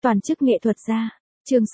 Toàn chức nghệ thuật gia. Chương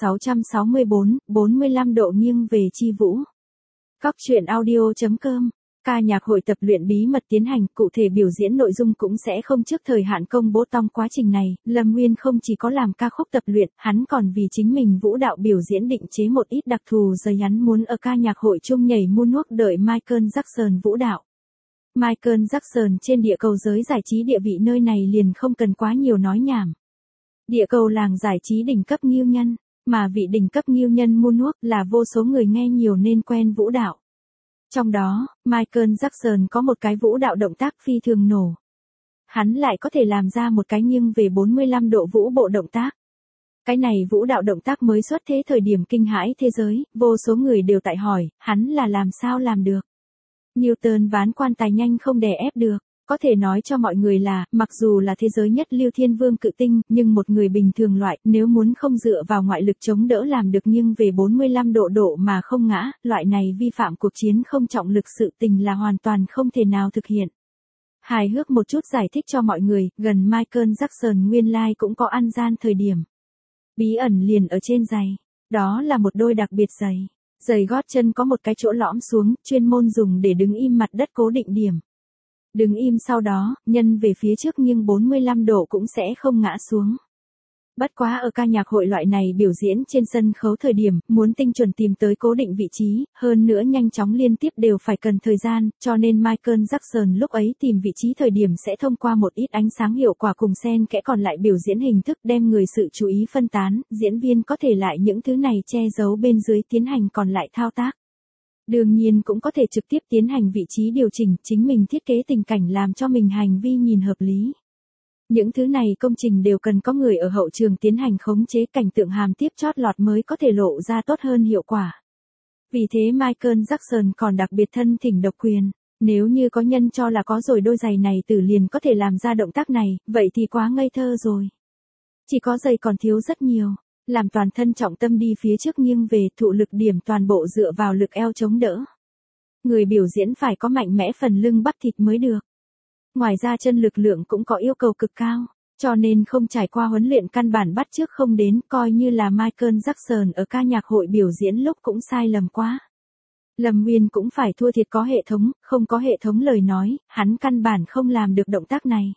664, 45 độ nghiêng về Chi Vũ. Cóc truyện audio.com. Ca nhạc hội tập luyện bí mật tiến hành, cụ thể biểu diễn nội dung cũng sẽ không trước thời hạn công bố. Trong quá trình này, Lâm Nguyên không chỉ có làm ca khúc tập luyện, hắn còn vì chính mình vũ đạo biểu diễn định chế một ít đặc thù giấy hắn muốn ở ca nhạc hội chung nhảy moonwalk đợi Michael Jackson vũ đạo. Michael Jackson trên địa cầu giới giải trí địa vị nơi này liền không cần quá nhiều nói nhảm. Địa cầu làng giải trí đỉnh cấp nghiêu nhân, mà vị đỉnh cấp nghiêu nhân moonwalk là vô số người nghe nhiều nên quen vũ đạo. Trong đó, Michael Jackson có một cái vũ đạo động tác phi thường nổ. Hắn lại có thể làm ra một cái nghiêng về 45 độ vũ bộ động tác. Cái này vũ đạo động tác mới xuất thế thời điểm kinh hãi thế giới, vô số người đều tại hỏi, hắn là làm sao làm được. Newton ván quan tài nhanh không đè ép được. Có thể nói cho mọi người là, mặc dù là thế giới nhất lưu thiên vương cự tinh, nhưng một người bình thường loại, nếu muốn không dựa vào ngoại lực chống đỡ làm được nghiêng về 45 độ mà không ngã, loại này vi phạm cuộc chiến không trọng lực sự tình là hoàn toàn không thể nào thực hiện. Hài hước một chút giải thích cho mọi người, gần Michael Jackson nguyên lai cũng có ăn gian thời điểm. Bí ẩn liền ở trên giày, đó là một đôi đặc biệt giày. Giày gót chân có một cái chỗ lõm xuống, chuyên môn dùng để đứng im mặt đất cố định điểm. Đứng im sau đó, nhân về phía trước nghiêng 45 độ cũng sẽ không ngã xuống. Bất quá ở ca nhạc hội loại này biểu diễn trên sân khấu thời điểm, muốn tinh chuẩn tìm tới cố định vị trí, hơn nữa nhanh chóng liên tiếp đều phải cần thời gian, cho nên Michael Jackson lúc ấy tìm vị trí thời điểm sẽ thông qua một ít ánh sáng hiệu quả cùng xen kẽ còn lại biểu diễn hình thức đem người sự chú ý phân tán, diễn viên có thể lại những thứ này che giấu bên dưới tiến hành còn lại thao tác. Đương nhiên cũng có thể trực tiếp tiến hành vị trí điều chỉnh, chính mình thiết kế tình cảnh làm cho mình hành vi nhìn hợp lý. Những thứ này công trình đều cần có người ở hậu trường tiến hành khống chế cảnh tượng hàm tiếp chót lọt mới có thể lộ ra tốt hơn hiệu quả. Vì thế Michael Jackson còn đặc biệt thân thỉnh độc quyền. Nếu như có nhân cho là có rồi đôi giày này tử liền có thể làm ra động tác này, vậy thì quá ngây thơ rồi. Chỉ có giày còn thiếu rất nhiều. Làm toàn thân trọng tâm đi phía trước nghiêng về, thụ lực điểm toàn bộ dựa vào lực eo chống đỡ. Người biểu diễn phải có mạnh mẽ phần lưng bắp thịt mới được. Ngoài ra chân lực lượng cũng có yêu cầu cực cao, cho nên không trải qua huấn luyện căn bản bắt chước không đến, coi như là Michael Jackson ở ca nhạc hội biểu diễn lúc cũng sai lầm quá. Lâm Nguyên cũng phải thua thiệt có hệ thống, không có hệ thống lời nói, hắn căn bản không làm được động tác này.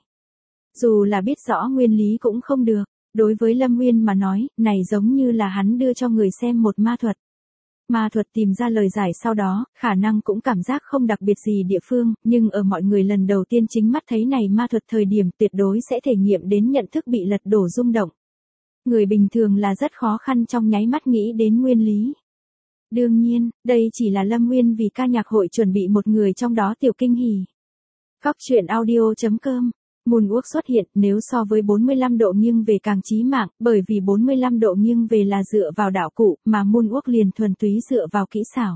Dù là biết rõ nguyên lý cũng không được. Đối với Lâm Nguyên mà nói, này giống như là hắn đưa cho người xem một ma thuật. Ma thuật tìm ra lời giải sau đó, khả năng cũng cảm giác không đặc biệt gì địa phương, nhưng ở mọi người lần đầu tiên chính mắt thấy này ma thuật thời điểm tuyệt đối sẽ thể nghiệm đến nhận thức bị lật đổ rung động. Người bình thường là rất khó khăn trong nháy mắt nghĩ đến nguyên lý. Đương nhiên, đây chỉ là Lâm Nguyên vì ca nhạc hội chuẩn bị một người trong đó tiểu kinh hỉ. Cóc truyện audio.com. Moonwalk xuất hiện nếu so với 45 độ nghiêng về càng chí mạng, bởi vì 45 độ nghiêng về là dựa vào đạo cụ, mà Moonwalk liền thuần túy dựa vào kỹ xảo.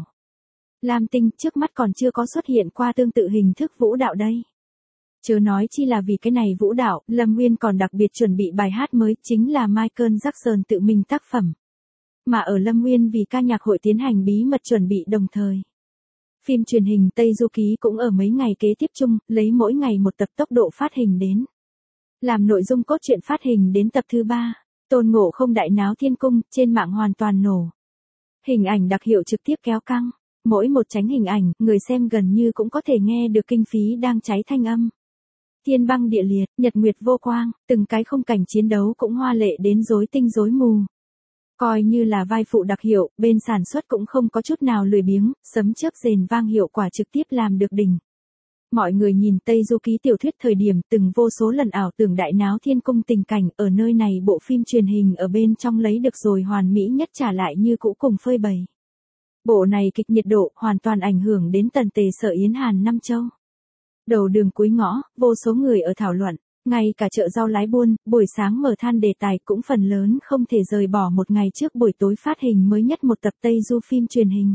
Lam Tinh trước mắt còn chưa có xuất hiện qua tương tự hình thức vũ đạo đây. Chớ nói chi là vì cái này vũ đạo, Lâm Nguyên còn đặc biệt chuẩn bị bài hát mới, chính là Michael Jackson tự mình tác phẩm. Mà ở Lâm Nguyên vì ca nhạc hội tiến hành bí mật chuẩn bị đồng thời. Phim truyền hình Tây Du Ký cũng ở mấy ngày kế tiếp chung, lấy mỗi ngày một tập tốc độ phát hình đến. Làm nội dung cốt truyện phát hình đến tập thứ 3, Tôn Ngộ Không đại náo thiên cung, trên mạng hoàn toàn nổ. Hình ảnh đặc hiệu trực tiếp kéo căng, mỗi một tránh hình ảnh, người xem gần như cũng có thể nghe được kinh phí đang cháy thanh âm. Thiên băng địa liệt, nhật nguyệt vô quang, từng cái khung cảnh chiến đấu cũng hoa lệ đến rối tinh rối mù. Coi như là vai phụ đặc hiệu, bên sản xuất cũng không có chút nào lười biếng, sấm chớp rền vang hiệu quả trực tiếp làm được đỉnh. Mọi người nhìn Tây Du Ký tiểu thuyết thời điểm từng vô số lần ảo tưởng đại náo thiên cung tình cảnh, ở nơi này bộ phim truyền hình ở bên trong lấy được rồi hoàn mỹ nhất trả lại như cũ cùng phơi bày. Bộ này kịch nhiệt độ hoàn toàn ảnh hưởng đến tần tề Sở Yến Hàn Năm Châu. Đầu đường cuối ngõ, vô số người ở thảo luận. Ngay cả chợ rau lái buôn, buổi sáng mở than đề tài cũng phần lớn không thể rời bỏ một ngày trước buổi tối phát hình mới nhất một tập Tây Du phim truyền hình.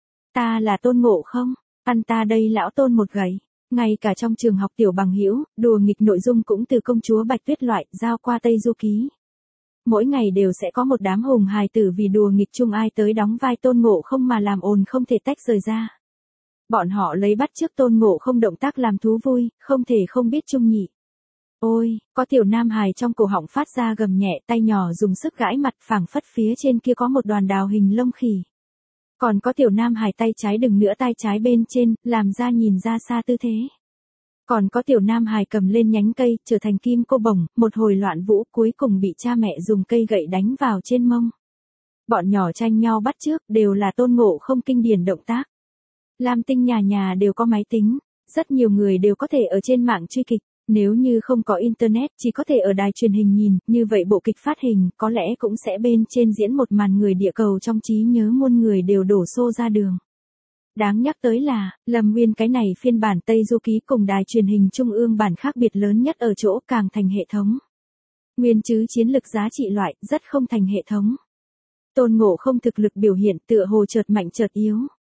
Ta là Tôn Ngộ Không, ăn ta đây lão Tôn một gậy. Ngay cả trong trường học tiểu bằng hữu, đùa nghịch nội dung cũng từ công chúa Bạch Tuyết loại giao qua Tây Du Ký. Mỗi ngày đều sẽ có một đám hùng hài tử vì đùa nghịch chung ai tới đóng vai Tôn Ngộ Không mà làm ồn không thể tách rời ra. Bọn họ lấy bắt chước Tôn Ngộ Không động tác làm thú vui, không thể không biết chung nhị. Ôi, có tiểu nam hài trong cổ họng phát ra gầm nhẹ, tay nhỏ dùng sức gãi mặt, phảng phất phía trên kia có một đoàn đào hình lông khỉ. Còn có tiểu nam hài tay trái đừng nữa tay trái bên trên, làm ra nhìn ra xa tư thế. Còn có tiểu nam hài cầm lên nhánh cây, trở thành kim cô bổng, một hồi loạn vũ cuối cùng bị cha mẹ dùng cây gậy đánh vào trên mông. Bọn nhỏ tranh nhau bắt chước, đều là Tôn Ngộ Không kinh điển động tác. Lam Tinh nhà nhà đều có máy tính, rất nhiều người đều có thể ở trên mạng truy kịch. Nếu như không có internet chỉ có thể ở đài truyền hình nhìn, như vậy bộ kịch phát hình có lẽ cũng sẽ bên trên diễn một màn người địa cầu trong trí nhớ muôn người đều đổ xô ra đường. Đáng nhắc tới là, Lâm Nguyên cái này phiên bản Tây Du Ký cùng đài truyền hình trung ương bản khác biệt lớn nhất ở chỗ càng thành hệ thống. Nguyên chứ chiến lực giá trị loại, rất không thành hệ thống. Tôn Ngộ Không thực lực biểu hiện tựa hồ chợt mạnh chợt yếu.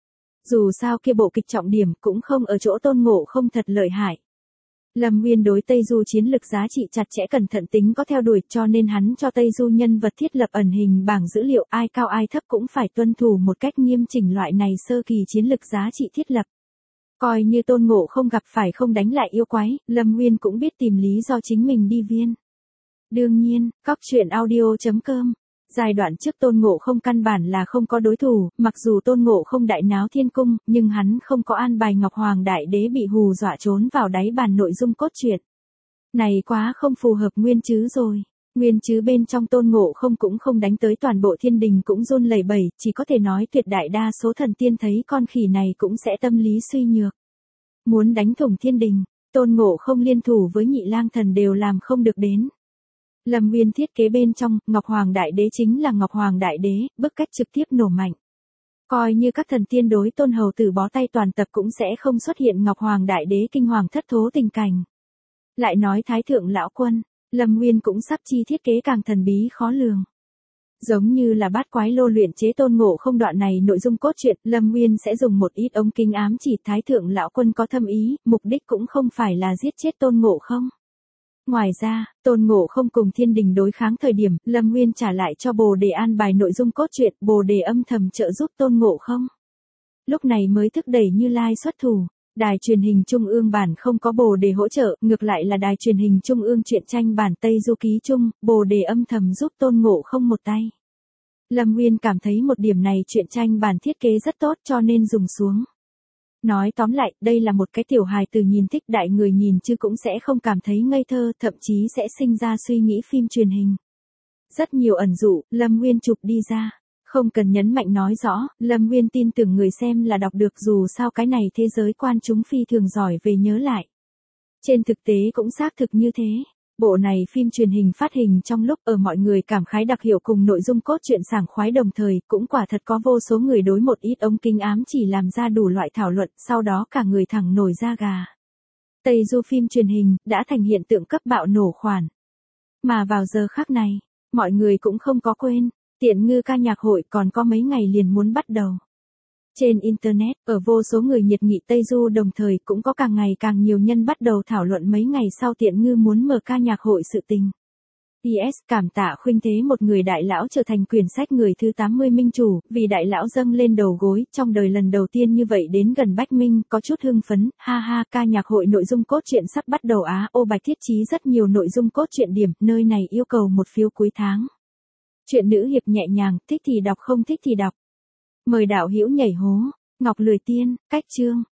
Dù sao kia bộ kịch trọng điểm cũng không ở chỗ Tôn Ngộ Không thật lợi hại. Lâm Nguyên đối Tây Du chiến lực giá trị chặt chẽ cẩn thận tính có theo đuổi cho nên hắn cho Tây Du nhân vật thiết lập ẩn hình bảng dữ liệu ai cao ai thấp cũng phải tuân thủ một cách nghiêm chỉnh loại này sơ kỳ chiến lực giá trị thiết lập. Coi như Tôn Ngộ Không gặp phải không đánh lại yêu quái, Lâm Nguyên cũng biết tìm lý do chính mình đi viên. Đương nhiên, coctruyện.audio.com giai đoạn trước Tôn Ngộ Không căn bản là không có đối thủ, mặc dù Tôn Ngộ Không đại náo thiên cung, nhưng hắn không có an bài Ngọc Hoàng Đại Đế bị hù dọa trốn vào đáy bàn nội dung cốt truyện. Này quá không phù hợp nguyên chứ rồi. Nguyên chứ bên trong Tôn Ngộ Không cũng không đánh tới toàn bộ thiên đình cũng run lẩy bẩy, chỉ có thể nói tuyệt đại đa số thần tiên thấy con khỉ này cũng sẽ tâm lý suy nhược. Muốn đánh thủng thiên đình, Tôn Ngộ Không liên thủ với Nhị Lang Thần đều làm không được đến. Lâm Nguyên thiết kế bên trong, Ngọc Hoàng Đại Đế chính là Ngọc Hoàng Đại Đế, bức cách trực tiếp nổ mạnh. Coi như các thần tiên đối Tôn Hầu Tử bó tay toàn tập cũng sẽ không xuất hiện Ngọc Hoàng Đại Đế kinh hoàng thất thố tình cảnh. Lại nói Thái Thượng Lão Quân, Lâm Nguyên cũng sắp chi thiết kế càng thần bí khó lường. Giống như là bát quái lô luyện chế Tôn Ngộ Không đoạn này nội dung cốt truyện, Lâm Nguyên sẽ dùng một ít ống kính ám chỉ Thái Thượng Lão Quân có thâm ý, mục đích cũng không phải là giết chết Tôn Ngộ Không. Ngoài ra, Tôn Ngộ Không cùng thiên đình đối kháng thời điểm, Lâm Nguyên trả lại cho Bồ Đề an bài nội dung cốt truyện, Bồ Đề âm thầm trợ giúp Tôn Ngộ Không. Lúc này mới thúc đẩy Như Lai xuất thủ. Đài truyền hình trung ương bản không có Bồ Đề hỗ trợ, ngược lại là đài truyền hình trung ương truyện tranh bản Tây Du Ký chung, Bồ Đề âm thầm giúp Tôn Ngộ Không một tay. Lâm Nguyên cảm thấy một điểm này truyện tranh bản thiết kế rất tốt cho nên dùng xuống. Nói tóm lại, đây là một cái tiểu hài từ nhìn thích đại người nhìn chứ cũng sẽ không cảm thấy ngây thơ, thậm chí sẽ sinh ra suy nghĩ phim truyền hình. Rất nhiều ẩn dụ, Lâm Nguyên chụp đi ra. Không cần nhấn mạnh nói rõ, Lâm Nguyên tin tưởng người xem là đọc được dù sao cái này thế giới quan chúng phi thường giỏi về nhớ lại. Trên thực tế cũng xác thực như thế. Bộ này phim truyền hình phát hình trong lúc ở mọi người cảm khái đặc hiệu cùng nội dung cốt truyện sảng khoái đồng thời, cũng quả thật có vô số người đối một ít ống kính ám chỉ làm ra đủ loại thảo luận, sau đó cả người thẳng nổi da gà. Tây Du phim truyền hình đã thành hiện tượng cấp bạo nổ khoản. Mà vào giờ khắc này, mọi người cũng không có quên, Tiện Ngư ca nhạc hội còn có mấy ngày liền muốn bắt đầu. Trên Internet, ở vô số người nhiệt nghị Tây Du đồng thời cũng có càng ngày càng nhiều nhân bắt đầu thảo luận mấy ngày sau Tiện Ngư muốn mở ca nhạc hội sự tình. PS cảm tạ khuynh thế một người đại lão trở thành quyển sách người thứ 80 minh chủ, vì đại lão dâng lên đầu gối, trong đời lần đầu tiên như vậy đến gần Bách Minh, có chút hưng phấn, ha ha, ca nhạc hội nội dung cốt truyện sắp bắt đầu á, ô Bạch thiết trí rất nhiều nội dung cốt truyện điểm, nơi này yêu cầu một phiếu cuối tháng. Chuyện nữ hiệp nhẹ nhàng, thích thì đọc không thích thì đọc. Mời đạo hữu nhảy hố, Ngọc Lười Tiên, cách chương.